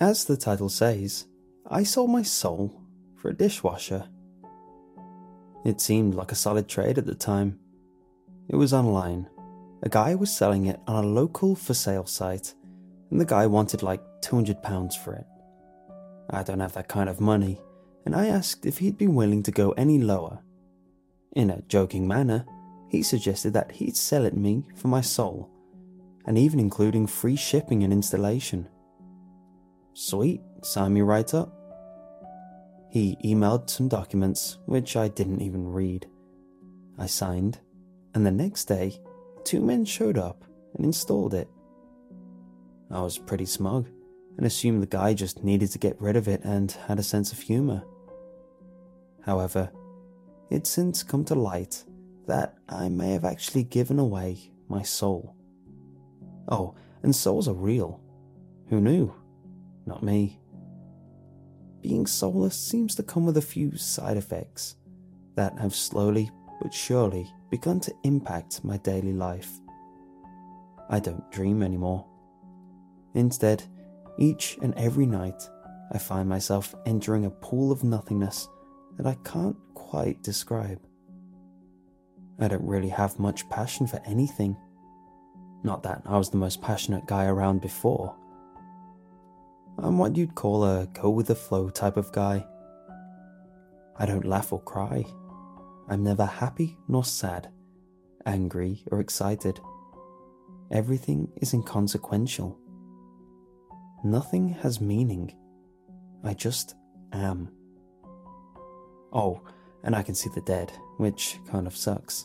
As the title says, I sold my soul for a dishwasher. It seemed like a solid trade at the time. It was online. A guy was selling it on a local for sale site, and the guy wanted like £200 for it. I don't have that kind of money, and I asked if he'd be willing to go any lower. In a joking manner, he suggested that he'd sell it me for my soul, and even including free shipping and installation. Sweet, sign me right up. He emailed some documents, which I didn't even read. I signed, and the next day, 2 men showed up and installed it. I was pretty smug and assumed the guy just needed to get rid of it and had a sense of humor. However, it's since come to light that I may have actually given away my soul. Oh, and souls are real. Who knew? Not me. Being soulless seems to come with a few side effects that have slowly but surely begun to impact my daily life. I don't dream anymore. Instead, each and every night, I find myself entering a pool of nothingness that I can't quite describe. I don't really have much passion for anything. Not that I was the most passionate guy around before. I'm what you'd call a go-with-the-flow type of guy. I don't laugh or cry. I'm never happy nor sad, angry or excited. Everything is inconsequential. Nothing has meaning. I just am. Oh, and I can see the dead, which kind of sucks.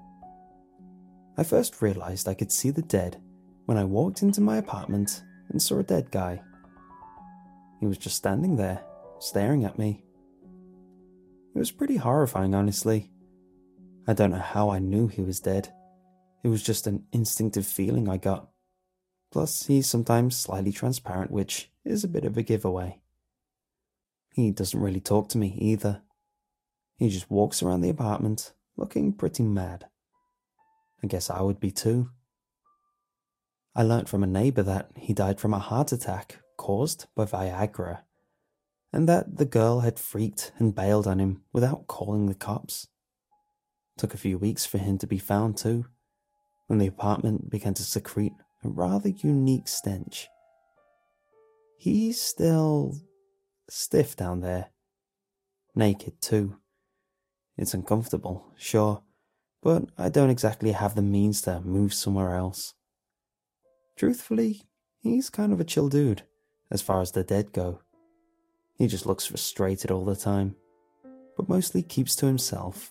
I first realized I could see the dead when I walked into my apartment and saw a dead guy. He was just standing there, staring at me. It was pretty horrifying, honestly. I don't know how I knew he was dead. It was just an instinctive feeling I got. Plus, he's sometimes slightly transparent, which is a bit of a giveaway. He doesn't really talk to me either. He just walks around the apartment, looking pretty mad. I guess I would be too. I learnt from a neighbour that he died from a heart attack caused by Viagra, and that the girl had freaked and bailed on him without calling the cops. Took a few weeks for him to be found too, when the apartment began to secrete a rather unique stench. He's still stiff down there. Naked too. It's uncomfortable, sure, but I don't exactly have the means to move somewhere else. Truthfully, he's kind of a chill dude, as far as the dead go. He just looks frustrated all the time, but mostly keeps to himself.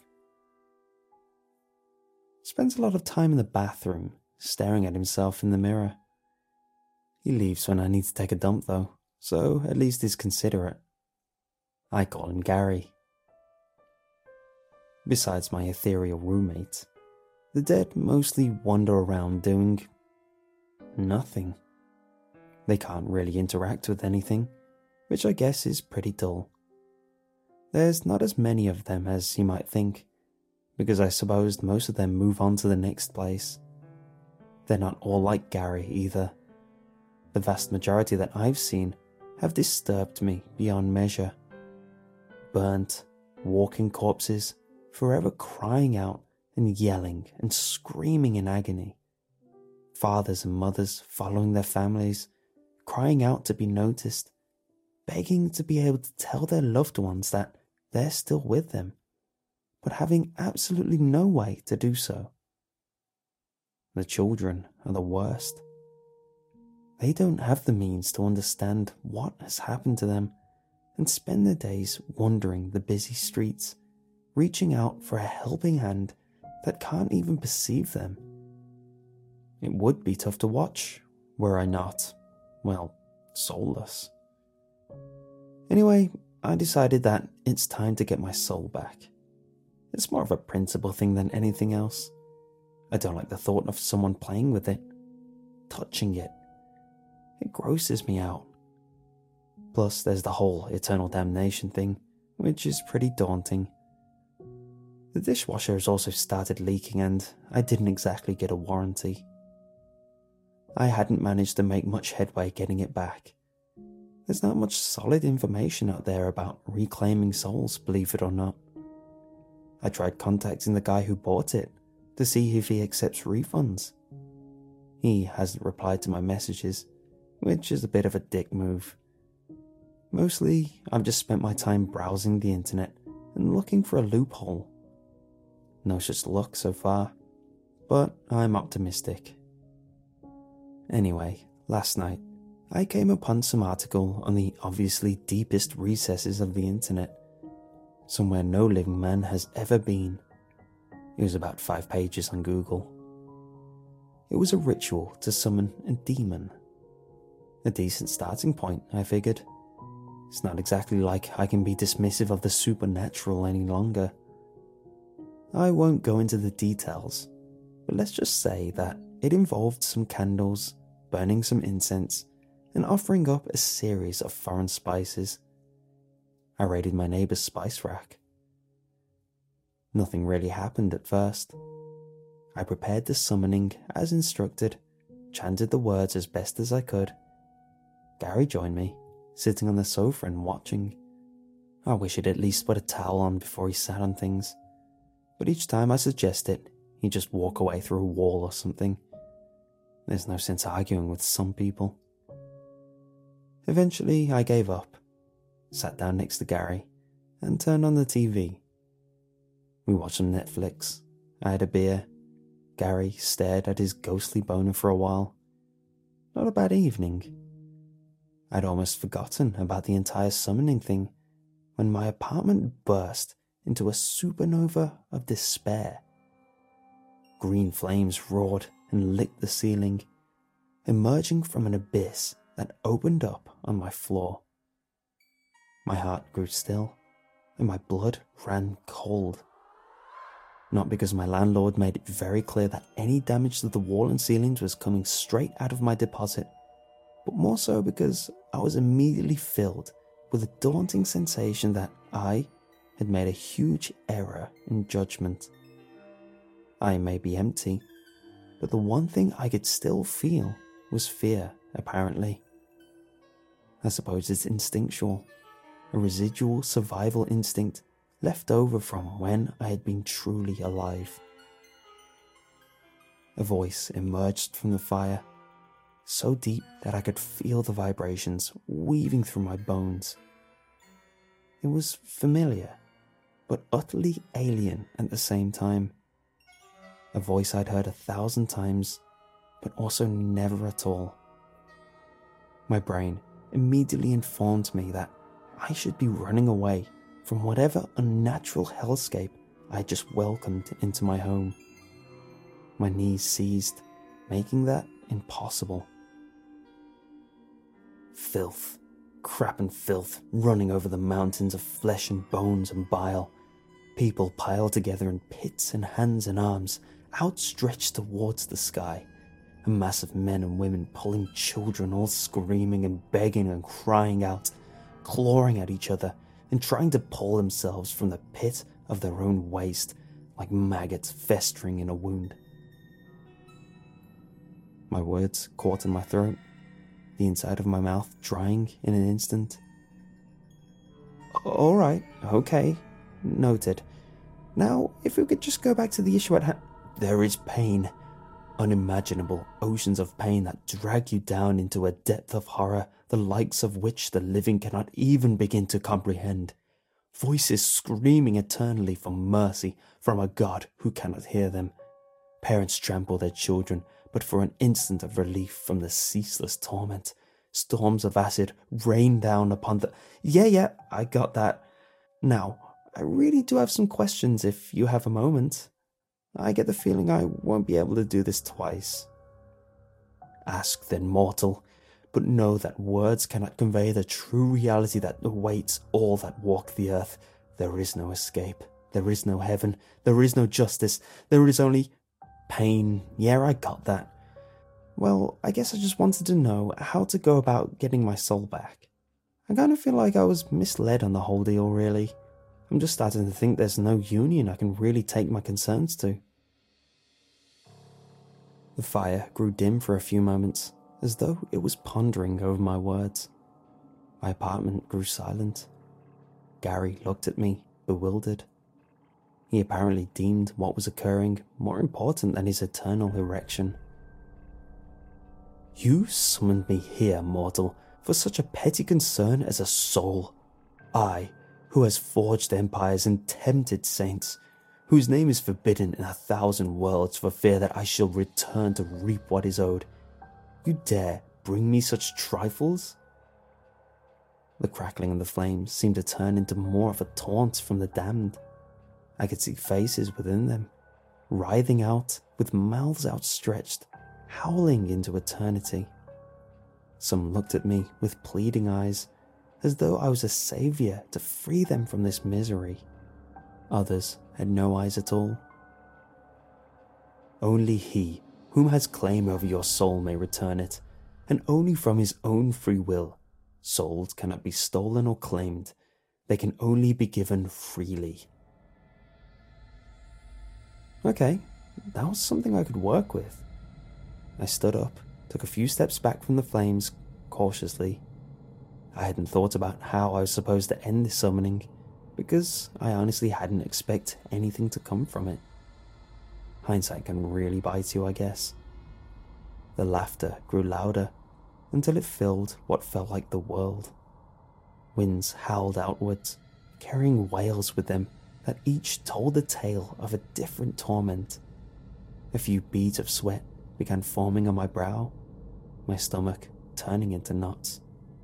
Spends a lot of time in the bathroom, staring at himself in the mirror. He leaves when I need to take a dump though, so at least he's considerate. I call him Gary. Besides my ethereal roommate, the dead mostly wander around doing nothing. They can't really interact with anything, which I guess is pretty dull. There's not as many of them as you might think, because I suppose most of them move on to the next place. They're not all like Gary either. The vast majority that I've seen have disturbed me beyond measure. Burnt, walking corpses, forever crying out and yelling and screaming in agony. Fathers and mothers following their families, crying out to be noticed, begging to be able to tell their loved ones that they're still with them, but having absolutely no way to do so. The children are the worst. They don't have the means to understand what has happened to them and spend their days wandering the busy streets, reaching out for a helping hand that can't even perceive them. It would be tough to watch were I not, well, soulless. Anyway, I decided that it's time to get my soul back. It's more of a principle thing than anything else. I don't like the thought of someone playing with it, touching it. It grosses me out. Plus, there's the whole eternal damnation thing, which is pretty daunting. The dishwasher has also started leaking and I didn't exactly get a warranty. I hadn't managed to make much headway getting it back. There's not much solid information out there about reclaiming souls, believe it or not. I tried contacting the guy who bought it to see if he accepts refunds. He hasn't replied to my messages, which is a bit of a dick move. Mostly, I've just spent my time browsing the internet and looking for a loophole. No such luck so far, but I'm optimistic. Anyway, last night, I came upon some article on the obviously deepest recesses of the internet, somewhere no living man has ever been. It was about 5 pages on Google. It was a ritual to summon a demon. A decent starting point, I figured. It's not exactly like I can be dismissive of the supernatural any longer. I won't go into the details, but let's just say that it involved some candles, burning some incense, and offering up a series of foreign spices. I raided my neighbour's spice rack. Nothing really happened at first. I prepared the summoning as instructed, chanted the words as best as I could. Gary joined me, sitting on the sofa and watching. I wish he'd at least put a towel on before he sat on things, but each time I suggest it, he'd just walk away through a wall or something. There's no sense arguing with some people. Eventually, I gave up, sat down next to Gary, and turned on the TV. We watched some Netflix. I had a beer. Gary stared at his ghostly boner for a while. Not a bad evening. I'd almost forgotten about the entire summoning thing when my apartment burst into a supernova of despair. Green flames roared and licked the ceiling, emerging from an abyss that opened up on my floor. My heart grew still, and my blood ran cold. Not because my landlord made it very clear that any damage to the wall and ceilings was coming straight out of my deposit, but more so because I was immediately filled with a daunting sensation that I had made a huge error in judgment. I may be empty, but the one thing I could still feel was fear, apparently. I suppose it's instinctual, a residual survival instinct left over from when I had been truly alive. A voice emerged from the fire, so deep that I could feel the vibrations weaving through my bones. It was familiar, but utterly alien at the same time. A voice I'd heard 1,000 times, but also never at all. My brain immediately informed me that I should be running away from whatever unnatural hellscape I had just welcomed into my home. My knees seized, making that impossible. Filth, crap and filth running over the mountains of flesh and bones and bile. People piled together in pits and hands and arms, outstretched towards the sky. A mass of men and women pulling children, all screaming and begging and crying out, clawing at each other and trying to pull themselves from the pit of their own waste, like maggots festering in a wound. My words caught in my throat, the inside of my mouth drying in an instant. All right, okay, noted. Now, if we could just go back to the issue at hand. There is pain, unimaginable oceans of pain that drag you down into a depth of horror, the likes of which the living cannot even begin to comprehend. Voices screaming eternally for mercy from a God who cannot hear them. Parents trample their children, but for an instant of relief from the ceaseless torment. Storms of acid rain down upon the... Yeah, I got that. Now, I really do have some questions if you have a moment. I get the feeling I won't be able to do this twice. Ask then, mortal, but know that words cannot convey the true reality that awaits all that walk the earth. There is no escape. There is no heaven. There is no justice. There is only pain. Yeah, I got that. Well, I guess I just wanted to know how to go about getting my soul back. I kind of feel like I was misled on the whole deal, really. I'm just starting to think there's no union I can really take my concerns to. The fire grew dim for a few moments, as though it was pondering over my words. My apartment grew silent. Gary looked at me, bewildered. He apparently deemed what was occurring more important than his eternal erection. "You summoned me here, mortal, for such a petty concern as a soul. I, who has forged empires and tempted saints, whose name is forbidden in 1,000 worlds for fear that I shall return to reap what is owed. You dare bring me such trifles?" The crackling of the flames seemed to turn into more of a taunt from the damned. I could see faces within them, writhing out with mouths outstretched, howling into eternity. Some looked at me with pleading eyes, as though I was a savior to free them from this misery. Others had no eyes at all. "Only he whom has claim over your soul may return it, and only from his own free will. Souls cannot be stolen or claimed. They can only be given freely." Okay, that was something I could work with. I stood up, took a few steps back from the flames, cautiously. I hadn't thought about how I was supposed to end this summoning, because I honestly hadn't expected anything to come from it. Hindsight can really bite you, I guess. The laughter grew louder, until it filled what felt like the world. Winds howled outwards, carrying wails with them that each told the tale of a different torment. A few beads of sweat began forming on my brow, my stomach turning into knots.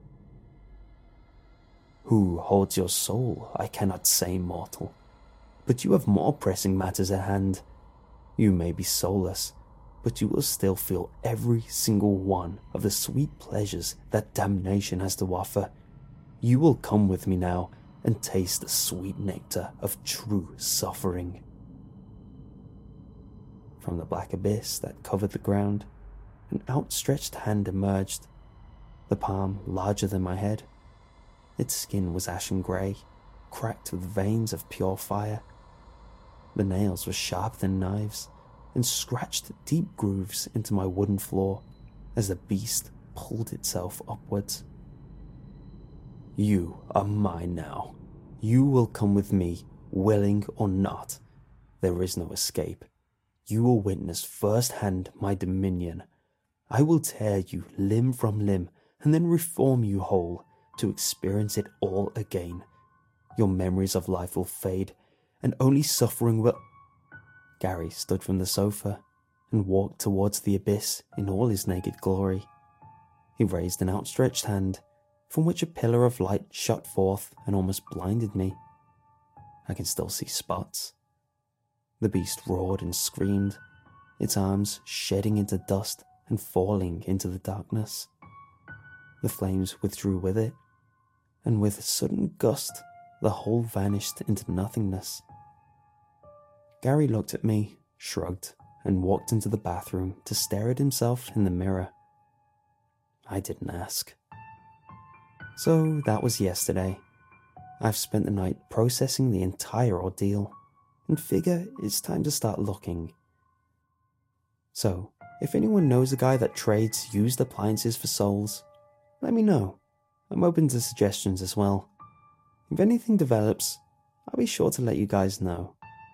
"Who holds your soul, I cannot say, mortal. But you have more pressing matters at hand. You may be soulless, but you will still feel every single one of the sweet pleasures that damnation has to offer. You will come with me now and taste the sweet nectar of true suffering." From the black abyss that covered the ground, an outstretched hand emerged, the palm larger than my head. Its skin was ashen grey, cracked with veins of pure fire. The nails were sharper than knives, and scratched deep grooves into my wooden floor as the beast pulled itself upwards. "You are mine now. You will come with me, willing or not. There is no escape. You will witness firsthand my dominion. I will tear you limb from limb and then reform you whole to experience it all again. Your memories of life will fade, and only suffering will..." Gary stood from the sofa and walked towards the abyss in all his naked glory. He raised an outstretched hand, from which a pillar of light shot forth and almost blinded me. I can still see spots. The beast roared and screamed, its arms shedding into dust and falling into the darkness. The flames withdrew with it, and with a sudden gust, the whole vanished into nothingness. Gary looked at me, shrugged, and walked into the bathroom to stare at himself in the mirror. I didn't ask. So that was yesterday. I've spent the night processing the entire ordeal, and figure it's time to start looking. So, if anyone knows a guy that trades used appliances for souls, let me know. I'm open to suggestions as well. If anything develops, I'll be sure to let you guys know.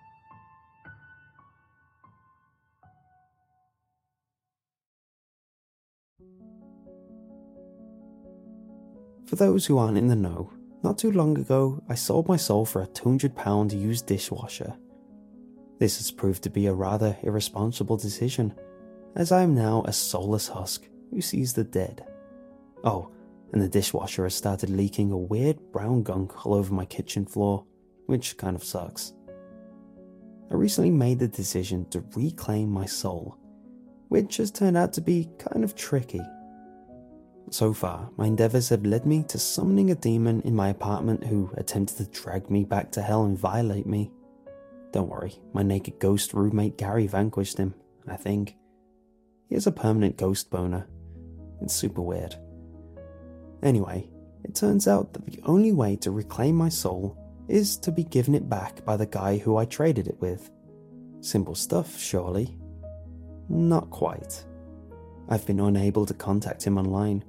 For those who aren't in the know, not too long ago I sold my soul for a £200 used dishwasher. This has proved to be a rather irresponsible decision, as I am now a soulless husk who sees the dead. Oh, and the dishwasher has started leaking a weird brown gunk all over my kitchen floor, which kind of sucks. I recently made the decision to reclaim my soul, which has turned out to be kind of tricky. So far, my endeavours have led me to summoning a demon in my apartment who attempted to drag me back to hell and violate me. Don't worry, my naked ghost roommate Gary vanquished him, I think. He has a permanent ghost boner. It's super weird. Anyway, it turns out that the only way to reclaim my soul is to be given it back by the guy who I traded it with. Simple stuff, surely? Not quite. I've been unable to contact him online,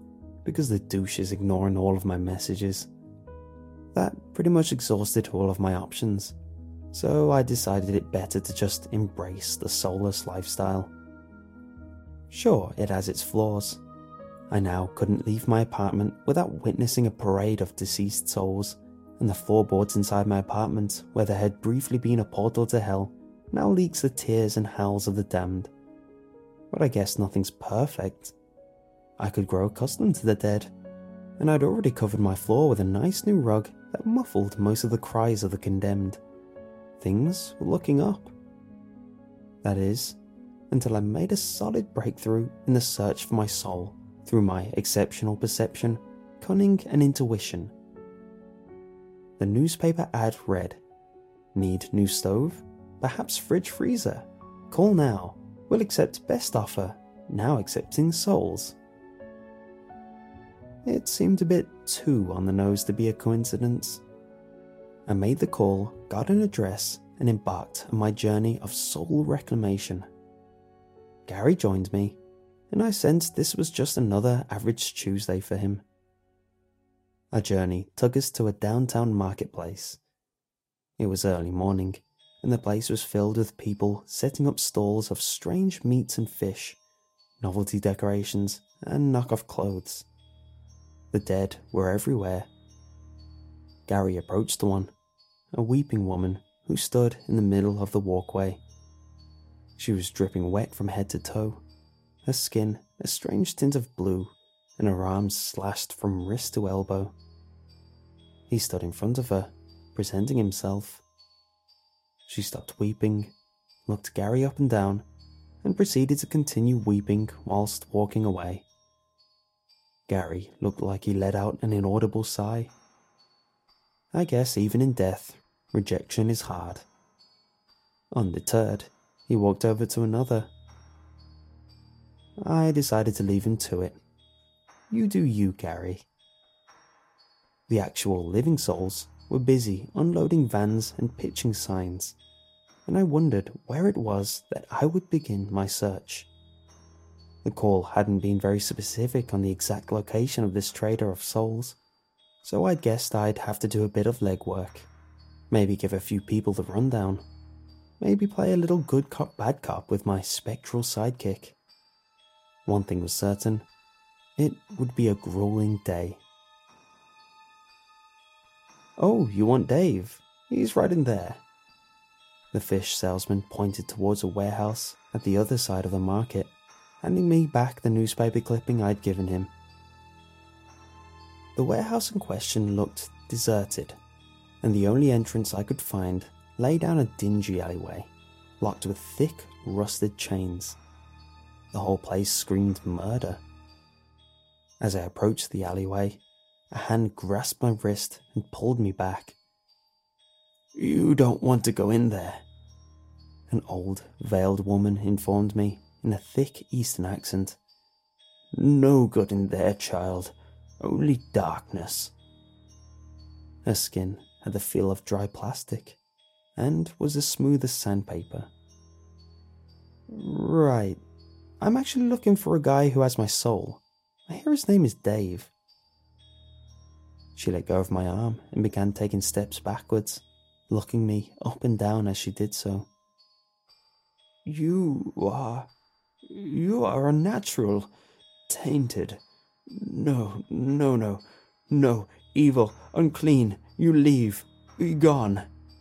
because the douche is ignoring all of my messages. That pretty much exhausted all of my options, so I decided it better to just embrace the soulless lifestyle. Sure, it has its flaws. I now couldn't leave my apartment without witnessing a parade of deceased souls, and the floorboards inside my apartment, where there had briefly been a portal to hell, now leaks the tears and howls of the damned. But I guess nothing's perfect. I could grow accustomed to the dead, and I'd already covered my floor with a nice new rug that muffled most of the cries of the condemned. Things were looking up. That is, until I made a solid breakthrough in the search for my soul through my exceptional perception, cunning, and intuition. The newspaper ad read, "Need new stove? Perhaps fridge freezer? Call now. We'll accept best offer. Now accepting souls." It seemed a bit too on the nose to be a coincidence. I made the call, got an address, and embarked on my journey of soul reclamation. Gary joined me, and I sensed this was just another average Tuesday for him. Our journey took us to a downtown marketplace. It was early morning, and the place was filled with people setting up stalls of strange meats and fish, novelty decorations, and knockoff clothes. The dead were everywhere. Gary approached one, a weeping woman who stood in the middle of the walkway. She was dripping wet from head to toe, her skin a strange tint of blue, and her arms slashed from wrist to elbow. He stood in front of her, presenting himself. She stopped weeping, looked Gary up and down, and proceeded to continue weeping whilst walking away. Gary looked like he let out an inaudible sigh. I guess even in death, rejection is hard. Undeterred, he walked over to another. I decided to leave him to it. You do you, Gary. The actual living souls were busy unloading vans and pitching signs, and I wondered where it was that I would begin my search. The call hadn't been very specific on the exact location of this trader of souls, so I guessed I'd have to do a bit of legwork. Maybe give a few people the rundown. Maybe play a little good cop bad cop with my spectral sidekick. One thing was certain, it would be a grueling day. "Oh, you want Dave? He's right in there." The fish salesman pointed towards a warehouse at the other side of the market, handing me back the newspaper clipping I'd given him. The warehouse in question looked deserted, and the only entrance I could find lay down a dingy alleyway, locked with thick, rusted chains. The whole place screamed murder. As I approached the alleyway, a hand grasped my wrist and pulled me back. "You don't want to go in there," an old, veiled woman informed me in a thick Eastern accent. "No good in there, child. Only darkness." Her skin had the feel of dry plastic, and was as smooth as sandpaper. "Right. I'm actually looking for a guy who has my soul. I hear his name is Dave." She let go of my arm and began taking steps backwards, looking me up and down as she did so. You are unnatural, tainted. No, evil, unclean, you leave, be gone."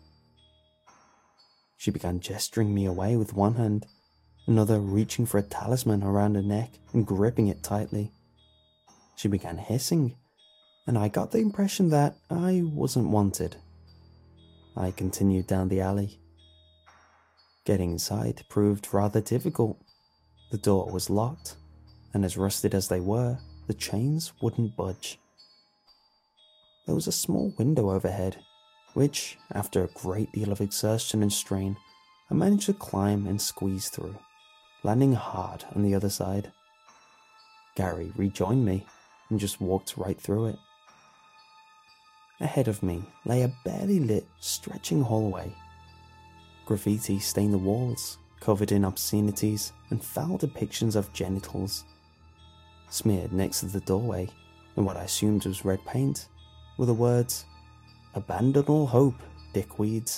She began gesturing me away with one hand, another reaching for a talisman around her neck and gripping it tightly. She began hissing, and I got the impression that I wasn't wanted. I continued down the alley. Getting inside proved rather difficult. The door was locked, and as rusted as they were, the chains wouldn't budge. There was a small window overhead, which, after a great deal of exertion and strain, I managed to climb and squeeze through, landing hard on the other side. Gary rejoined me and just walked right through it. Ahead of me lay a barely lit, stretching hallway. Graffiti stained the walls, covered in obscenities and foul depictions of genitals. Smeared next to the doorway and what I assumed was red paint were the words, "Abandon all hope, dickweeds."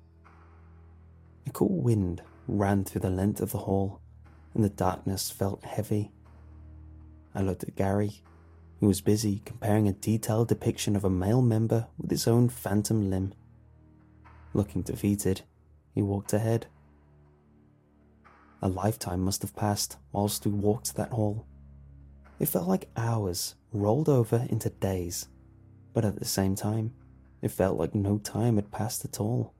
A cool wind ran through the length of the hall, and the darkness felt heavy. I looked at Gary, who was busy comparing a detailed depiction of a male member with his own phantom limb. Looking defeated, he walked ahead. A lifetime must have passed whilst we walked that hall. It felt like hours rolled over into days, but at the same time, it felt like no time had passed at all.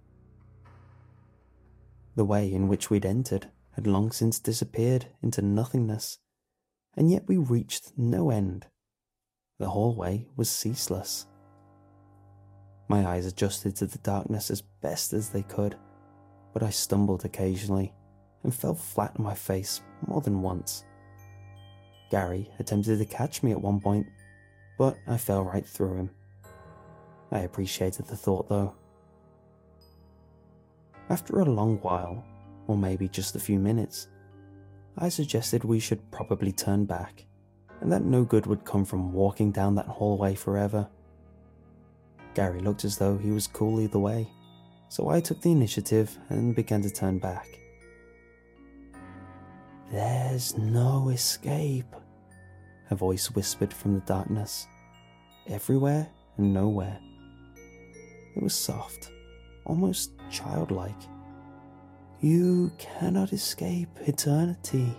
The way in which we'd entered had long since disappeared into nothingness, and yet we reached no end. The hallway was ceaseless. My eyes adjusted to the darkness as best as they could, but I stumbled occasionally and fell flat on my face more than once. Gary attempted to catch me at one point, but I fell right through him. I appreciated the thought though. After a long while, or maybe just a few minutes, I suggested we should probably turn back, and that no good would come from walking down that hallway forever. Gary looked as though he was cool either way, so I took the initiative and began to turn back. "There's no escape," a voice whispered from the darkness, everywhere and nowhere. It was soft, almost childlike. "You cannot escape eternity."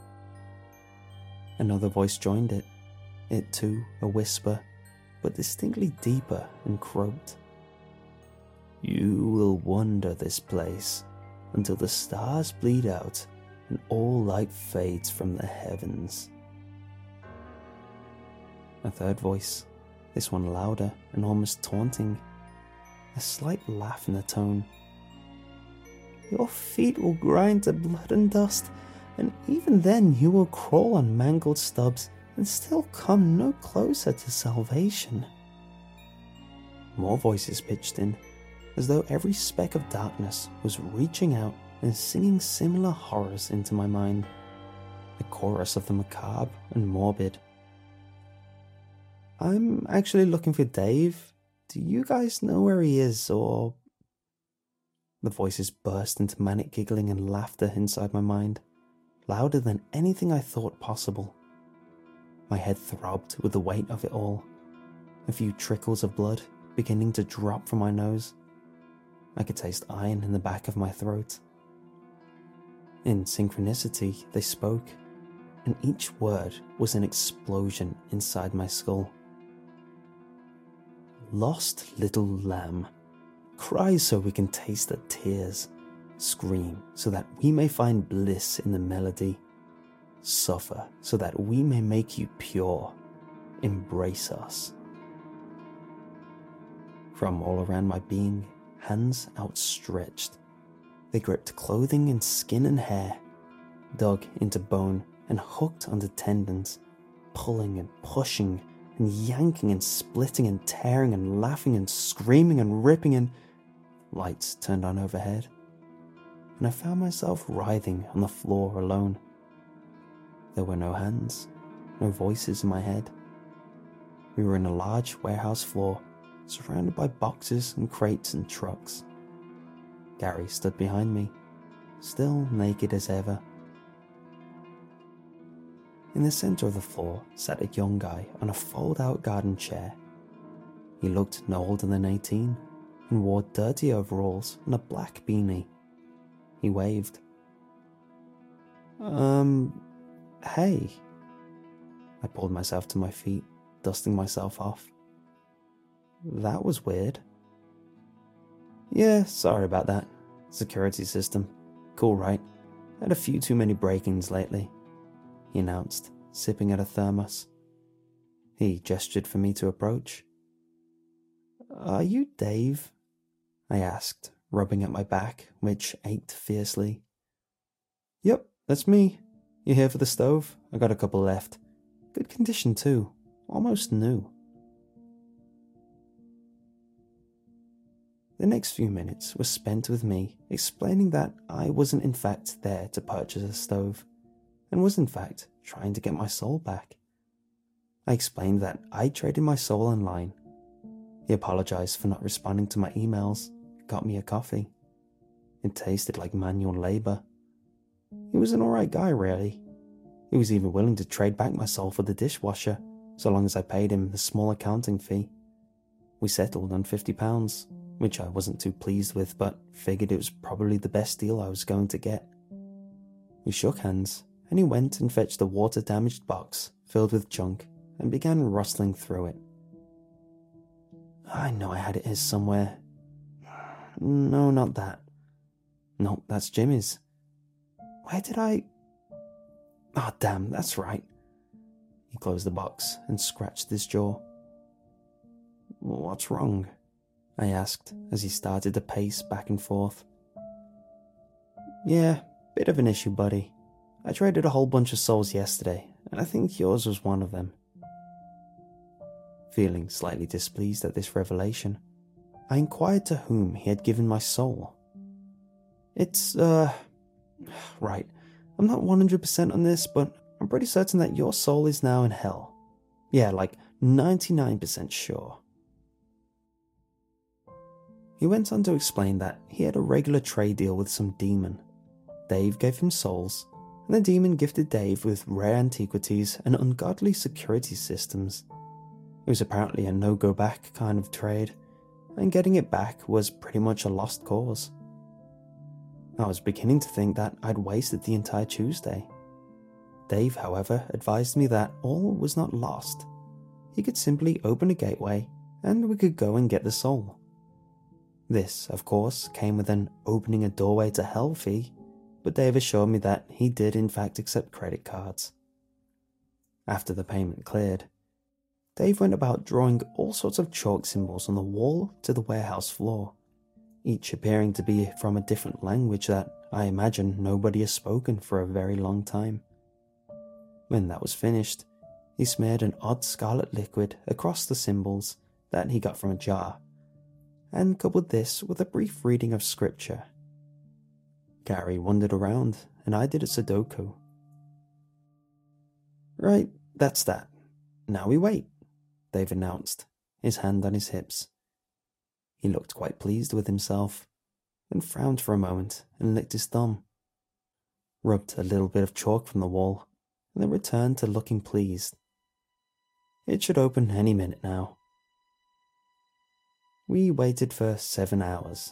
Another voice joined it, it too a whisper, but distinctly deeper, and croaked, "You will wander this place until the stars bleed out and all light fades from the heavens." A third voice, this one louder and almost taunting, a slight laugh in the tone. "Your feet will grind to blood and dust, and even then you will crawl on mangled stubs and still come no closer to salvation." More voices pitched in, as though every speck of darkness was reaching out and singing similar horrors into my mind, a chorus of the macabre and morbid. "I'm actually looking for Dave. Do you guys know where he is, or..." The voices burst into manic giggling and laughter inside my mind, louder than anything I thought possible. My head throbbed with the weight of it all, a few trickles of blood beginning to drop from my nose. I could taste iron in the back of my throat. In synchronicity, they spoke, and each word was an explosion inside my skull. "Lost little lamb, cry so we can taste the tears. Scream so that we may find bliss in the melody. Suffer so that we may make you pure. Embrace us." From all around my being, hands outstretched, they gripped clothing and skin and hair, dug into bone and hooked onto tendons, pulling and pushing and yanking and splitting and tearing and laughing and screaming and ripping, and lights turned on overhead, and I found myself writhing on the floor alone. There were no hands, no voices in my head. We were in a large warehouse floor, surrounded by boxes and crates and trucks. Gary stood behind me, still naked as ever. In the center of the floor sat a young guy on a fold-out garden chair. He looked no older than 18 and wore dirty overalls and a black beanie. He waved. Hey." I pulled myself to my feet, dusting myself off. "That was weird." "Yeah, sorry about that. Security system. Cool, right? Had a few too many break-ins lately," he announced, sipping at a thermos. He gestured for me to approach. "Are you Dave?" I asked, rubbing at my back, which ached fiercely. "Yep, that's me. You here for the stove? I got a couple left. Good condition too, almost new." The next few minutes were spent with me explaining that I wasn't in fact there to purchase a stove, and was in fact trying to get my soul back. I explained that I traded my soul online. He apologized for not responding to my emails, got me a coffee. It tasted like manual labor. He was an alright guy, really. He was even willing to trade back my soul for the dishwasher, so long as I paid him the small accounting fee. We settled on £50, which I wasn't too pleased with, but figured it was probably the best deal I was going to get. We shook hands, and he went and fetched a water-damaged box filled with junk and began rustling through it. I know I had it here somewhere. No, not that. No, that's Jimmy's. Where did I... Oh, damn, that's right. He closed the box and scratched his jaw. What's wrong? I asked as he started to pace back and forth. Yeah, bit of an issue, buddy. I traded a whole bunch of souls yesterday, and I think yours was one of them. Feeling slightly displeased at this revelation, I inquired to whom he had given my soul. It's, right, I'm not 100% on this, but I'm pretty certain that your soul is now in hell. Yeah, like 99% sure. He went on to explain that he had a regular trade deal with some demon. Dave gave him souls, and the demon gifted Dave with rare antiquities and ungodly security systems. It was apparently a no-go-back kind of trade, and getting it back was pretty much a lost cause. I was beginning to think that I'd wasted the entire Tuesday. Dave, however, advised me that all was not lost. He could simply open a gateway, and we could go and get the soul. This, of course, came with an opening a doorway to hell fee, but Dave assured me that he did in fact accept credit cards. After the payment cleared, Dave went about drawing all sorts of chalk symbols on the wall to the warehouse floor, each appearing to be from a different language that I imagine nobody has spoken for a very long time. When that was finished, he smeared an odd scarlet liquid across the symbols that he got from a jar, and coupled this with a brief reading of scripture. Gary wandered around, and I did a Sudoku. Right, that's that. Now we wait, Dave announced, his hand on his hips. He looked quite pleased with himself, then frowned for a moment and licked his thumb. Rubbed a little bit of chalk from the wall, and then returned to looking pleased. It should open any minute now. We waited for 7 hours.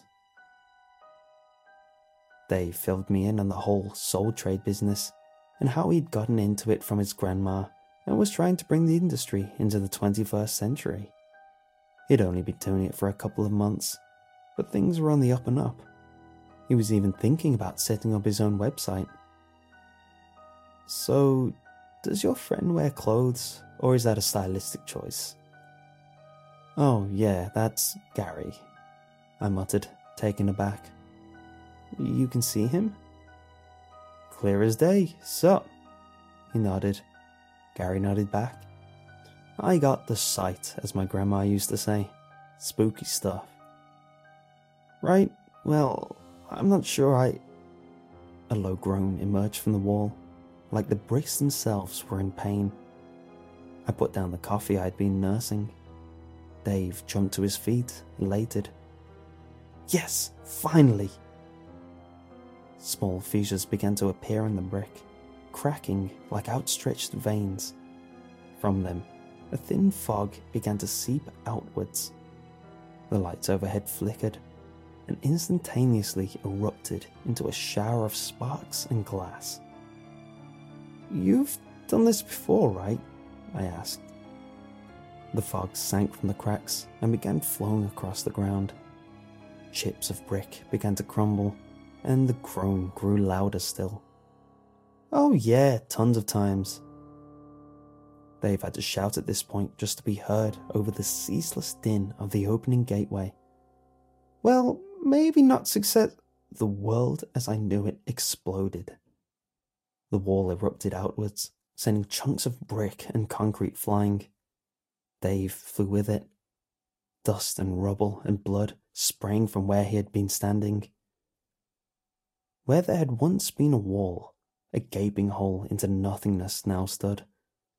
Dave filled me in on the whole soul trade business and how he'd gotten into it from his grandma and was trying to bring the industry into the 21st century. He'd only been doing it for a couple of months, but things were on the up and up. He was even thinking about setting up his own website. So, does your friend wear clothes, or is that a stylistic choice? Oh, yeah, that's Gary, I muttered, taken aback. You can see him? Clear as day, sup? He nodded. Gary nodded back. I got the sight, as my grandma used to say. Spooky stuff. Right, well, I'm not sure A low groan emerged from the wall, like the bricks themselves were in pain. I put down the coffee I'd been nursing. Dave jumped to his feet, elated. Yes, finally! Small fissures began to appear in the brick, cracking like outstretched veins. From them, a thin fog began to seep outwards. The lights overhead flickered, and instantaneously erupted into a shower of sparks and glass. You've done this before, right? I asked. The fog sank from the cracks and began flowing across the ground. Chips of brick began to crumble, and the groan grew louder still. Oh yeah, tons of times. Dave had to shout at this point just to be heard over the ceaseless din of the opening gateway. Well, maybe not success. The world as I knew it exploded. The wall erupted outwards, sending chunks of brick and concrete flying. Dave flew with it. Dust and rubble and blood sprang from where he had been standing. Where there had once been a wall, a gaping hole into nothingness now stood.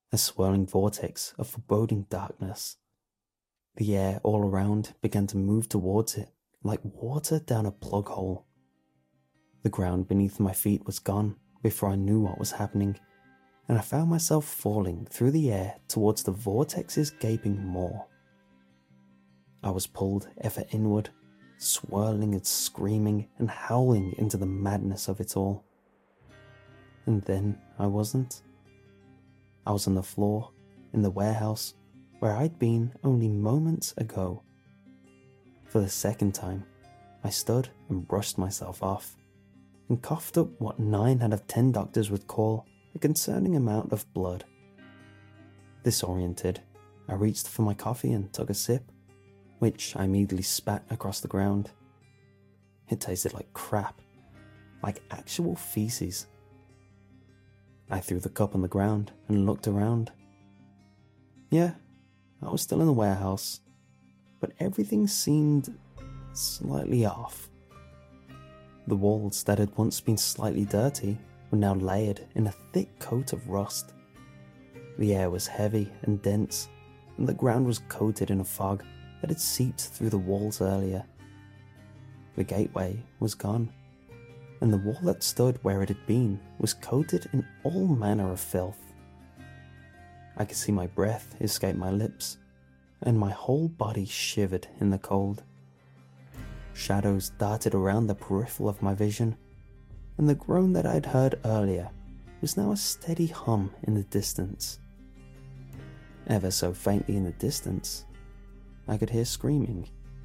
a swirling vortex of foreboding darkness. The air all around began to move towards it like water down a plug hole. The ground beneath my feet was gone before I knew what was happening, and I found myself falling through the air towards the vortex's gaping maw. I was pulled ever inward, swirling and screaming and howling into the madness of it all. And then I wasn't. I was on the floor in the warehouse where I'd been only moments ago. For the second time, I stood and brushed myself off and coughed up what 9 out of 10 doctors would call a concerning amount of blood. Disoriented, I reached for my coffee and took a sip, which I immediately spat across the ground. It tasted like crap, like actual feces. I threw the cup on the ground and looked around. Yeah, I was still in the warehouse, but everything seemed slightly off. The walls that had once been slightly dirty were now layered in a thick coat of rust. The air was heavy and dense, and the ground was coated in a fog that had seeped through the walls earlier. The gateway was gone, and the wall that stood where it had been was coated in all manner of filth. I could see my breath escape my lips, and my whole body shivered in the cold. Shadows darted around the peripheral of my vision, and the groan that I'd heard earlier was now a steady hum in the distance. Ever so faintly in the distance, I could hear screaming.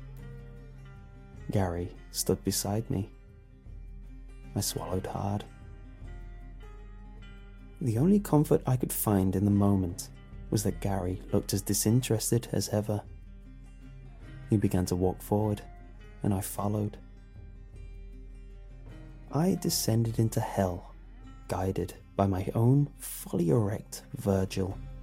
Gary stood beside me. I swallowed hard. The only comfort I could find in the moment was that Gary looked as disinterested as ever. He began to walk forward, and I followed. I descended into hell, guided by my own fully erect Virgil.